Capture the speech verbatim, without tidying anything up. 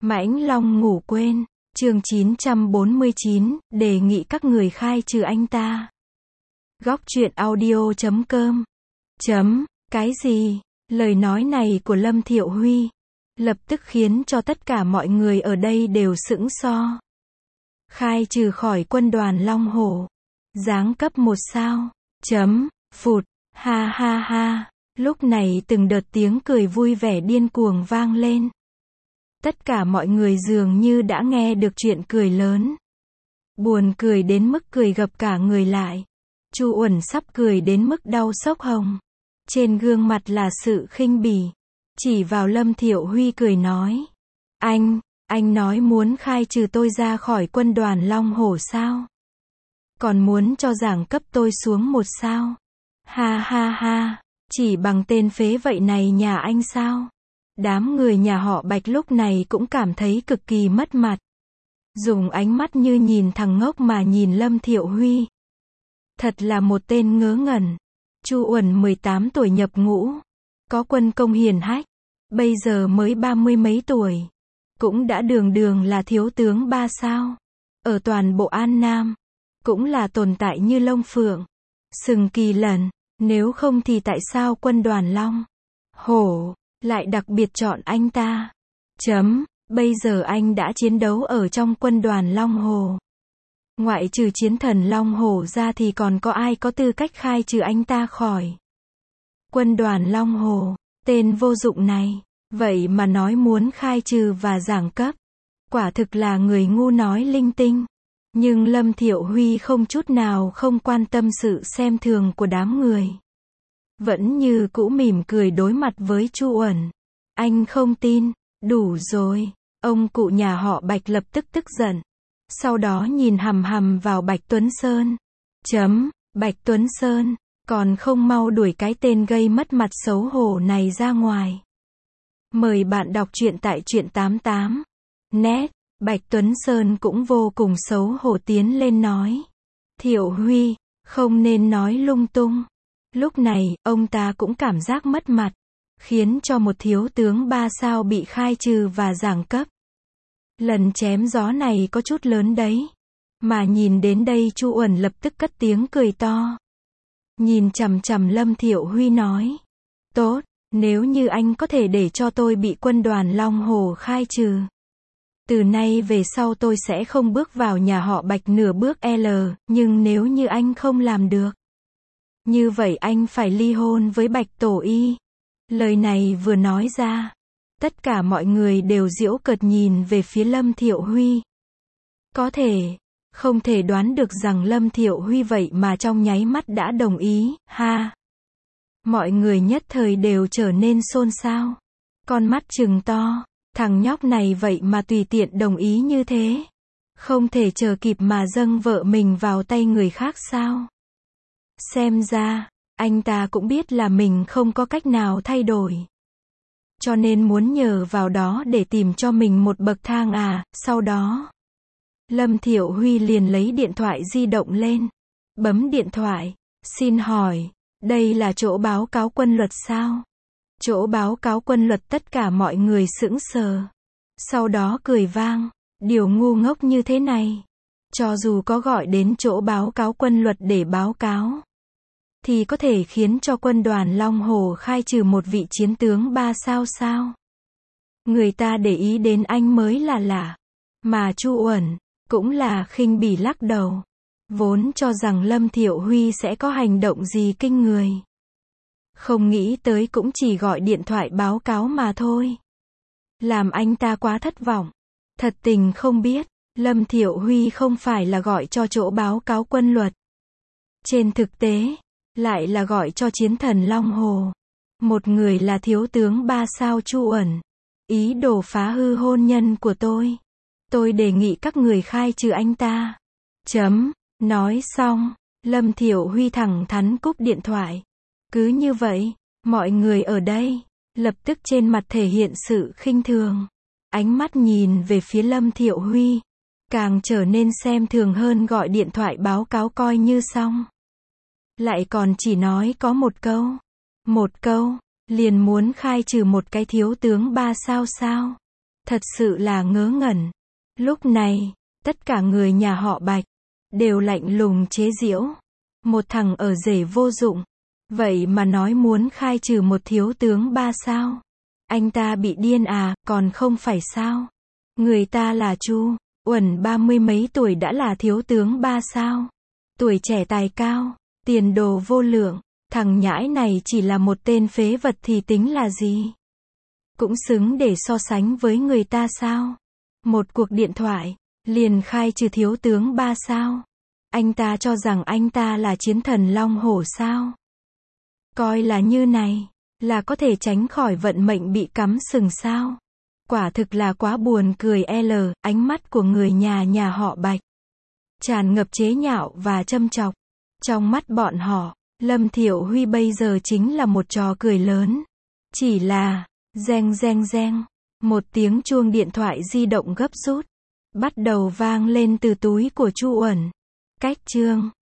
Mãnh Long ngủ quên, chương chín trăm bốn mươi chín, đề nghị các người khai trừ anh ta. Góc truyện audio chấm com. Chấm, cái gì? Lời nói này của Lâm Thiệu Huy lập tức khiến cho tất cả mọi người ở đây đều sững so. Khai trừ khỏi quân đoàn Long Hổ. Giáng cấp một sao. Chấm, phụt, ha ha ha. Lúc này từng đợt tiếng cười vui vẻ điên cuồng vang lên. Tất cả mọi người dường như đã nghe được chuyện cười lớn. Buồn cười đến mức cười gập cả người lại. Chu Uẩn sắp cười đến mức đau xốc hồng. Trên gương mặt là sự khinh bỉ. Chỉ vào Lâm Thiệu Huy cười nói. Anh, anh nói muốn khai trừ tôi ra khỏi quân đoàn Long Hổ sao? Còn muốn cho giáng cấp tôi xuống một sao? Ha ha ha, chỉ bằng tên phế vậy này nhà anh sao? Đám người nhà họ Bạch lúc này cũng cảm thấy cực kỳ mất mặt. Dùng ánh mắt như nhìn thằng ngốc mà nhìn Lâm Thiệu Huy. Thật là một tên ngớ ngẩn. Chu Uẩn mười tám tuổi nhập ngũ. Có quân công hiển hách. Bây giờ mới ba mươi mấy tuổi. Cũng đã đường đường là thiếu tướng ba sao. Ở toàn bộ An Nam. Cũng là tồn tại như lông phượng. Sừng kỳ lân. Nếu không thì tại sao quân đoàn Long Hổ lại đặc biệt chọn anh ta? Chấm, bây giờ anh đã chiến đấu ở trong quân đoàn Long Hổ. Ngoại trừ chiến thần Long Hổ ra thì còn có ai có tư cách khai trừ anh ta khỏi quân đoàn Long Hổ? Tên vô dụng này, vậy mà nói muốn khai trừ và giáng cấp. Quả thực là người ngu nói linh tinh. Nhưng Lâm Thiệu Huy không chút nào không quan tâm sự xem thường của đám người. Vẫn như cũ mỉm cười đối mặt với Chu Uẩn. Anh không tin, đủ rồi. Ông cụ nhà họ Bạch lập tức tức giận. Sau đó nhìn hằm hằm vào Bạch Tuấn Sơn. Chấm, Bạch Tuấn Sơn, còn không mau đuổi cái tên gây mất mặt xấu hổ này ra ngoài. Mời bạn đọc truyện tại truyện tám tám net. Bạch Tuấn Sơn cũng vô cùng xấu hổ tiến lên nói. Thiệu Huy, không nên nói lung tung. Lúc này, ông ta cũng cảm giác mất mặt. Khiến cho một thiếu tướng ba sao bị khai trừ và giáng cấp. Lần chém gió này có chút lớn đấy. Mà nhìn đến đây Chu Uẩn lập tức cất tiếng cười to. Nhìn chằm chằm Lâm Thiệu Huy nói. Tốt, nếu như anh có thể để cho tôi bị quân đoàn Long Hổ khai trừ. Từ nay về sau tôi sẽ không bước vào nhà họ Bạch nửa bước L, nhưng nếu như anh không làm được. Như vậy anh phải ly hôn với Bạch Tổ Y. Lời này vừa nói ra. Tất cả mọi người đều giễu cợt nhìn về phía Lâm Thiệu Huy. Có thể, không thể đoán được rằng Lâm Thiệu Huy vậy mà trong nháy mắt đã đồng ý, ha. Mọi người nhất thời đều trở nên xôn xao. Con mắt trừng to. Thằng nhóc này vậy mà tùy tiện đồng ý như thế. Không thể chờ kịp mà dâng vợ mình vào tay người khác sao? Xem ra, anh ta cũng biết là mình không có cách nào thay đổi. Cho nên muốn nhờ vào đó để tìm cho mình một bậc thang à, sau đó. Lâm Thiệu Huy liền lấy điện thoại di động lên. Bấm điện thoại. Xin hỏi, đây là chỗ báo cáo quân luật sao? Chỗ báo cáo quân luật tất cả mọi người sững sờ. Sau đó cười vang. Điều ngu ngốc như thế này. Cho dù có gọi đến chỗ báo cáo quân luật để báo cáo. Thì có thể khiến cho quân đoàn Long Hổ khai trừ một vị chiến tướng ba sao sao? Người ta để ý đến anh mới là lạ. Mà Chu Uẩn cũng là khinh bỉ lắc đầu. Vốn cho rằng Lâm Thiệu Huy sẽ có hành động gì kinh người. Không nghĩ tới cũng chỉ gọi điện thoại báo cáo mà thôi. Làm anh ta quá thất vọng. Thật tình không biết, Lâm Thiệu Huy không phải là gọi cho chỗ báo cáo quân luật. Trên thực tế, lại là gọi cho chiến thần Long Hổ. Một người là thiếu tướng ba sao Chu Uẩn. Ý đồ phá hư hôn nhân của tôi. Tôi đề nghị các người khai trừ anh ta. Chấm, nói xong, Lâm Thiệu Huy thẳng thắn cúp điện thoại. Cứ như vậy, mọi người ở đây, lập tức trên mặt thể hiện sự khinh thường. Ánh mắt nhìn về phía Lâm Thiệu Huy, càng trở nên xem thường hơn gọi điện thoại báo cáo coi như xong. Lại còn chỉ nói có một câu. Một câu, liền muốn khai trừ một cái thiếu tướng ba sao sao. Thật sự là ngớ ngẩn. Lúc này, tất cả người nhà họ Bạch đều lạnh lùng chế giễu. Một thằng ở rể vô dụng. Vậy mà nói muốn khai trừ một thiếu tướng ba sao? Anh ta bị điên à, còn không phải sao? Người ta là Chu Uẩn ba mươi mấy tuổi đã là thiếu tướng ba sao? Tuổi trẻ tài cao, tiền đồ vô lượng, thằng nhãi này chỉ là một tên phế vật thì tính là gì? Cũng xứng để so sánh với người ta sao? Một cuộc điện thoại, liền khai trừ thiếu tướng ba sao? Anh ta cho rằng anh ta là chiến thần long hổ sao? Coi là như này, là có thể tránh khỏi vận mệnh bị cắm sừng sao? Quả thực là quá buồn cười. L, ánh mắt của người nhà nhà họ Bạch tràn ngập chế nhạo và châm chọc. Trong mắt bọn họ, Lâm Thiệu Huy bây giờ chính là một trò cười lớn. Chỉ là, reng reng reng, một tiếng chuông điện thoại di động gấp rút bắt đầu vang lên từ túi của Chu Uẩn. Cách chương